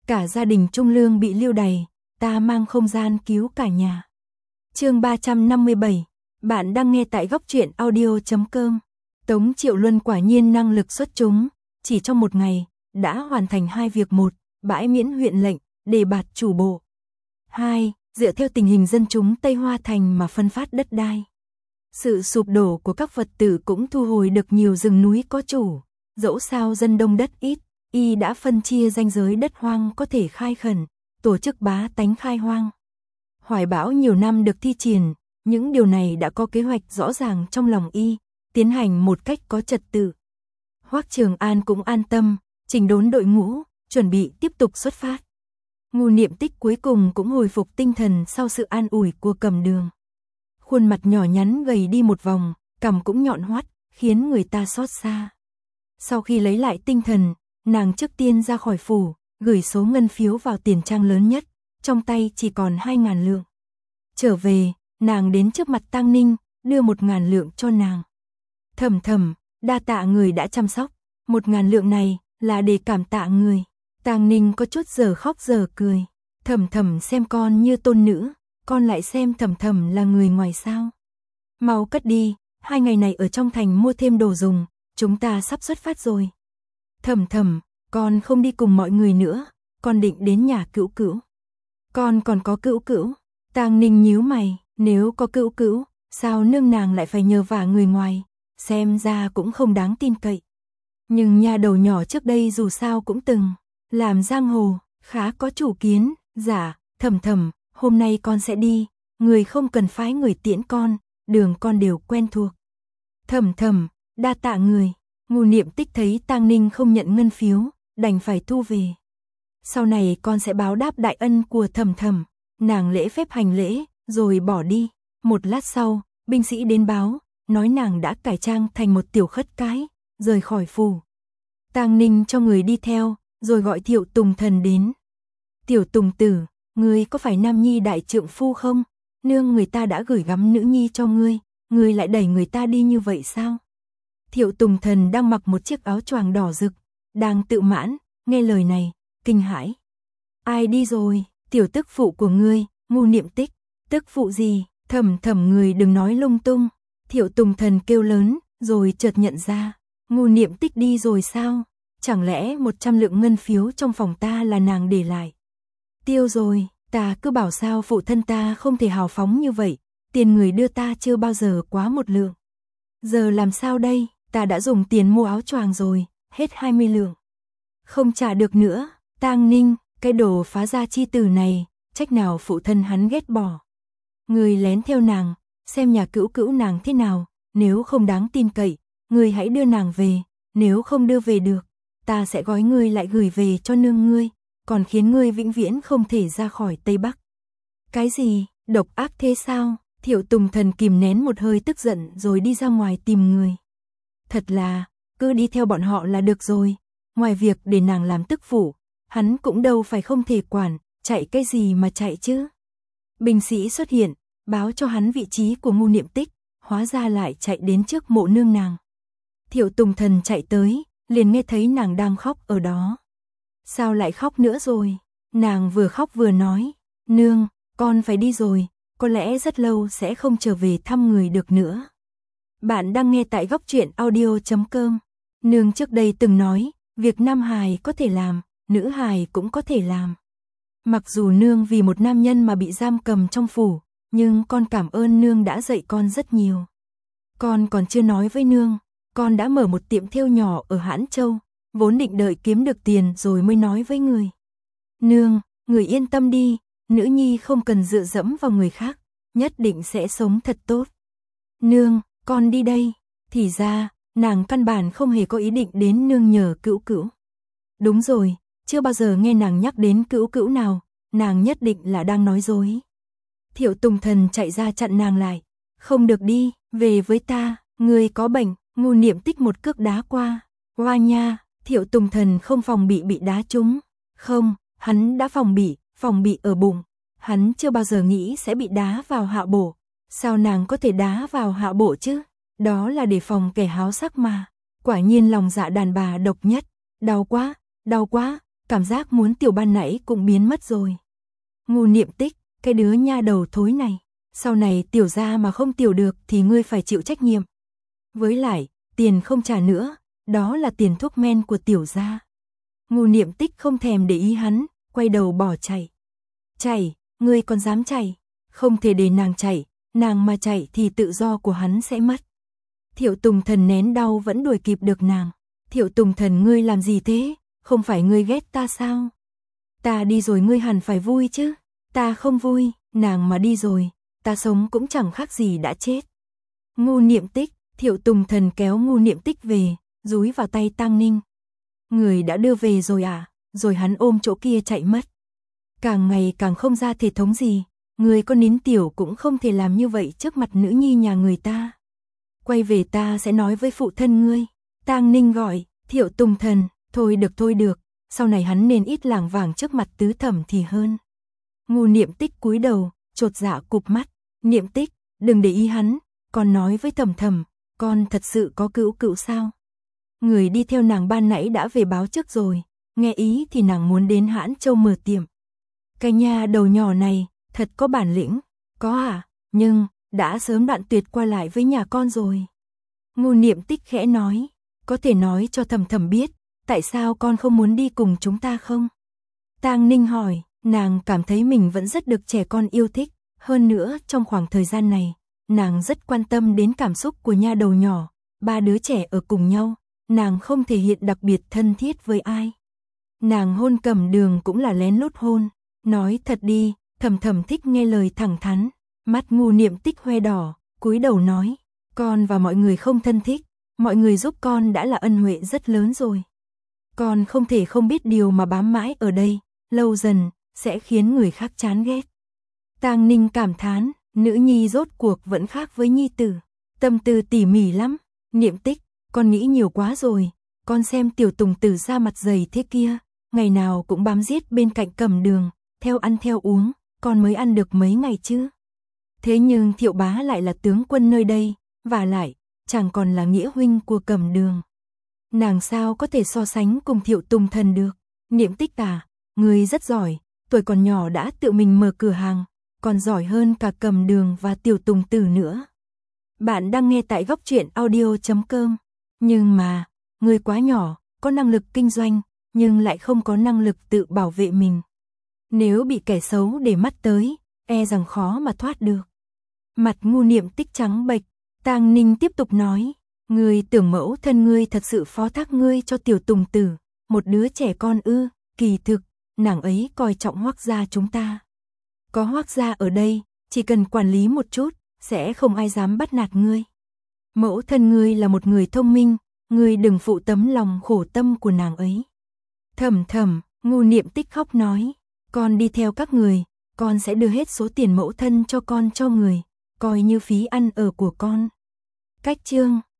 cả gia đình Trung Lương bị lưu đày, ta mang không gian cứu cả nhà. Chương 357, bạn đang nghe tại góc truyện audio.com. Tống Triệu Luân quả nhiên năng lực xuất chúng, chỉ trong một ngày, đã hoàn thành 2 việc. 1. Bãi miễn huyện lệnh, đề bạt chủ bộ. 2. Dựa theo tình hình dân chúng Tây Hoa Thành mà phân phát đất đai. Sự sụp đổ của các Phật tử cũng thu hồi được nhiều rừng núi có chủ, dẫu sao dân đông đất ít, y đã phân chia ranh giới đất hoang có thể khai khẩn, tổ chức bá tánh khai hoang. Hoài bão nhiều năm được thi triển, những điều này đã có kế hoạch rõ ràng trong lòng y, tiến hành một cách có trật tự. Hoắc Trường An cũng an tâm, chỉnh đốn đội ngũ, chuẩn bị tiếp tục xuất phát. Ngô Niệm Tích cuối cùng cũng hồi phục tinh thần sau sự an ủi của Cầm Đường. Khuôn mặt nhỏ nhắn gầy đi một vòng, cằm cũng nhọn hoắt, khiến người ta xót xa. Sau khi lấy lại tinh thần, nàng trước tiên ra khỏi phủ, gửi số ngân phiếu vào tiền trang lớn nhất, trong tay chỉ còn 2.000 lượng. Trở về, nàng đến trước mặt Tang Ninh, đưa 1.000 lượng cho nàng. Thầm thầm, đa tạ người đã chăm sóc, 1.000 lượng này là để cảm tạ người. Tang Ninh có chút giờ khóc giờ cười, Thầm thầm xem con như tôn nữ, con lại xem Thầm thầm là người ngoài sao. Mau cất đi, 2 ngày này ở trong thành mua thêm đồ dùng, chúng ta sắp xuất phát rồi. Thầm thầm, con không đi cùng mọi người nữa, con định đến nhà Cữu Cữu. Con còn có Cữu Cữu. Tang Ninh nhíu mày, nếu có Cữu Cữu, sao nương nàng lại phải nhờ vả người ngoài, xem ra cũng không đáng tin cậy. Nhưng nhà đầu nhỏ trước đây dù sao cũng từng làm giang hồ, khá có chủ kiến. Dạ, Thầm thầm, hôm nay con sẽ đi, người không cần phái người tiễn con, đường con đều quen thuộc. Thầm thầm, đa tạ người. Ngô Niệm Tích thấy Tang Ninh không nhận ngân phiếu, đành phải thu về. Sau này con sẽ báo đáp đại ân của Thầm thầm. Nàng lễ phép hành lễ, rồi bỏ đi. Một lát sau, binh sĩ đến báo, nói nàng đã cải trang thành một tiểu khất cái, rời khỏi phủ. Tang Ninh cho người đi theo, rồi gọi Thiệu Tùng Thần đến. Tiểu Tùng tử, ngươi có phải Nam Nhi đại trượng phu không? Nương người ta đã gửi gắm nữ nhi cho ngươi lại đẩy người ta đi như vậy sao? Thiệu Tùng Thần đang mặc một chiếc áo choàng đỏ rực, đang tự mãn, nghe lời này, kinh hãi. Ai đi rồi? Tiểu tức phụ của ngươi, Ngô Niệm Tích. Tức phụ gì? Thầm thầm người đừng nói lung tung. Thiệu Tùng Thần kêu lớn, rồi chợt nhận ra, Ngô Niệm Tích đi rồi sao? Chẳng lẽ 100 lượng ngân phiếu trong phòng ta là nàng để lại? Tiêu rồi, ta cứ bảo sao phụ thân ta không thể hào phóng như vậy, tiền người đưa ta chưa bao giờ quá 1 lượng. Giờ làm sao đây, ta đã dùng tiền mua áo choàng rồi, hết 20 lượng. Không trả được nữa, Tang Ninh, cái đồ phá gia chi tử này, trách nào phụ thân hắn ghét bỏ. Người lén theo nàng, xem nhà Cữu Cữu nàng thế nào, nếu không đáng tin cậy, người hãy đưa nàng về, nếu không đưa về được, ta sẽ gói ngươi lại gửi về cho nương ngươi, còn khiến ngươi vĩnh viễn không thể ra khỏi Tây Bắc. Cái gì, độc ác thế sao? Thiệu Tùng Thần kìm nén một hơi tức giận rồi đi ra ngoài tìm người. Thật là, cứ đi theo bọn họ là được rồi, ngoài việc để nàng làm tức phụ, hắn cũng đâu phải không thể quản, chạy cái gì mà chạy chứ. Binh sĩ xuất hiện, báo cho hắn vị trí của Ngô Niệm Tích, hóa ra lại chạy đến trước mộ nương nàng. Thiệu Tùng Thần chạy tới, liền nghe thấy nàng đang khóc ở đó. Sao lại khóc nữa rồi? Nàng vừa khóc vừa nói, nương, con phải đi rồi, có lẽ rất lâu sẽ không trở về thăm người được nữa. Bạn đang nghe tại góc truyện audio.com. Nương trước đây từng nói, việc nam hài có thể làm, nữ hài cũng có thể làm. Mặc dù nương vì một nam nhân mà bị giam cầm trong phủ, nhưng con cảm ơn nương đã dạy con rất nhiều. Con còn chưa nói với nương, con đã mở một tiệm thêu nhỏ ở Hãn Châu, vốn định đợi kiếm được tiền rồi mới nói với người. Nương, người yên tâm đi, nữ nhi không cần dựa dẫm vào người khác, nhất định sẽ sống thật tốt. Nương, con đi đây. Thì ra, nàng căn bản không hề có ý định đến nương nhờ Cữu Cữu. Đúng rồi, chưa bao giờ nghe nàng nhắc đến Cữu Cữu nào, nàng nhất định là đang nói dối. Thiệu Tùng Thần chạy ra chặn nàng lại. Không được đi, về với ta, người có bệnh. Ngô Niệm Tích một cước đá qua. Hoa nha, Thiệu Tùng Thần không phòng bị đá trúng. Không, hắn đã phòng bị ở bụng. Hắn chưa bao giờ nghĩ sẽ bị đá vào hạ bộ. Sao nàng có thể đá vào hạ bộ chứ? Đó là để phòng kẻ háo sắc mà. Quả nhiên lòng dạ đàn bà độc nhất. Đau quá, cảm giác muốn tiểu ban nãy cũng biến mất rồi. Ngu Niệm Tích, cái đứa nha đầu thối này, sau này tiểu ra mà không tiểu được thì ngươi phải chịu trách nhiệm. Với lại, tiền không trả nữa, đó là tiền thuốc men của tiểu gia. Ngu Niệm Tích không thèm để ý hắn, quay đầu bỏ chạy. Chạy, ngươi còn dám chạy? Không thể để nàng chạy, nàng mà chạy thì tự do của hắn sẽ mất. Thiệu Tùng Thần nén đau vẫn đuổi kịp được nàng. Thiệu Tùng Thần, ngươi làm gì thế? Không phải ngươi ghét ta sao? Ta đi rồi ngươi hẳn phải vui chứ? Ta không vui, nàng mà đi rồi, ta sống cũng chẳng khác gì đã chết. Ngu Niệm Tích, Thiệu Tùng Thần kéo Ngu Niệm Tích về, dúi vào tay Tang Ninh. Người đã đưa về rồi à? Rồi hắn ôm chỗ kia chạy mất. Càng ngày càng không ra thể thống gì, người con nín tiểu cũng không thể làm như vậy trước mặt nữ nhi nhà người ta. Quay về ta sẽ nói với phụ thân ngươi. Tang Ninh gọi, Thiệu Tùng Thần, thôi được, sau này hắn nên ít lảng vảng trước mặt tứ thẩm thì hơn. Ngu Niệm Tích cúi đầu, chột dạ cụp mắt. Niệm Tích, đừng để ý hắn, con nói với thẩm thẩm, con thật sự có cữu sao? Người đi theo nàng ban nãy đã về báo trước rồi, nghe ý thì nàng muốn đến Hãn Châu mở tiệm. Cái nha đầu nhỏ này, thật có bản lĩnh. Có à, nhưng đã sớm đoạn tuyệt qua lại với nhà con rồi. Ngu Niệm Tích khẽ nói, có thể nói cho thẩm thẩm biết, tại sao con không muốn đi cùng chúng ta không? Tang Ninh hỏi, nàng cảm thấy mình vẫn rất được trẻ con yêu thích, hơn nữa trong khoảng thời gian này, nàng rất quan tâm đến cảm xúc của nha đầu nhỏ, ba đứa trẻ ở cùng nhau, nàng không thể hiện đặc biệt thân thiết với ai. Nàng hôn Cẩm Đường cũng là lén lút hôn, nói thật đi, thẩm thẩm thích nghe lời thẳng thắn. Mắt Ngu Niệm Tích hoe đỏ, cúi đầu nói, con và mọi người không thân thích, mọi người giúp con đã là ân huệ rất lớn rồi. Con không thể không biết điều mà bám mãi ở đây, lâu dần, sẽ khiến người khác chán ghét. Tang Ninh cảm thán, nữ nhi rốt cuộc vẫn khác với nhi tử, tâm tư tỉ mỉ lắm. Niệm Tích, con nghĩ nhiều quá rồi, con xem tiểu Tùng Tử ra mặt dày thế kia, ngày nào cũng bám giết bên cạnh Cẩm Đường, theo ăn theo uống, con mới ăn được mấy ngày chứ. Thế nhưng Thiệu bá lại là tướng quân nơi đây, và lại, chẳng còn là nghĩa huynh của Cẩm Đường. Nàng sao có thể so sánh cùng Thiệu Tùng Thần được? Niệm Tích à, người rất giỏi, tuổi còn nhỏ đã tự mình mở cửa hàng, còn giỏi hơn cả Cẩm Đường và tiểu Tùng Tử nữa. Bạn đang nghe tại góc truyện audio.com. Nhưng mà, người quá nhỏ, có năng lực kinh doanh, nhưng lại không có năng lực tự bảo vệ mình. Nếu bị kẻ xấu để mắt tới, e rằng khó mà thoát được. Mặt Ngu Niệm Tích trắng bệch, Tang Ninh tiếp tục nói, ngươi tưởng mẫu thân ngươi thật sự phó thác ngươi cho tiểu Tùng Tử, một đứa trẻ con ư? Kỳ thực, nàng ấy coi trọng Hoắc gia chúng ta. Có Hoắc gia ở đây, chỉ cần quản lý một chút, sẽ không ai dám bắt nạt ngươi. Mẫu thân ngươi là một người thông minh, ngươi đừng phụ tấm lòng khổ tâm của nàng ấy. Thầm thầm, Ngu Niệm Tích khóc nói, con đi theo các người, con sẽ đưa hết số tiền mẫu thân cho con cho người, coi như phí ăn ở của con. Cách chương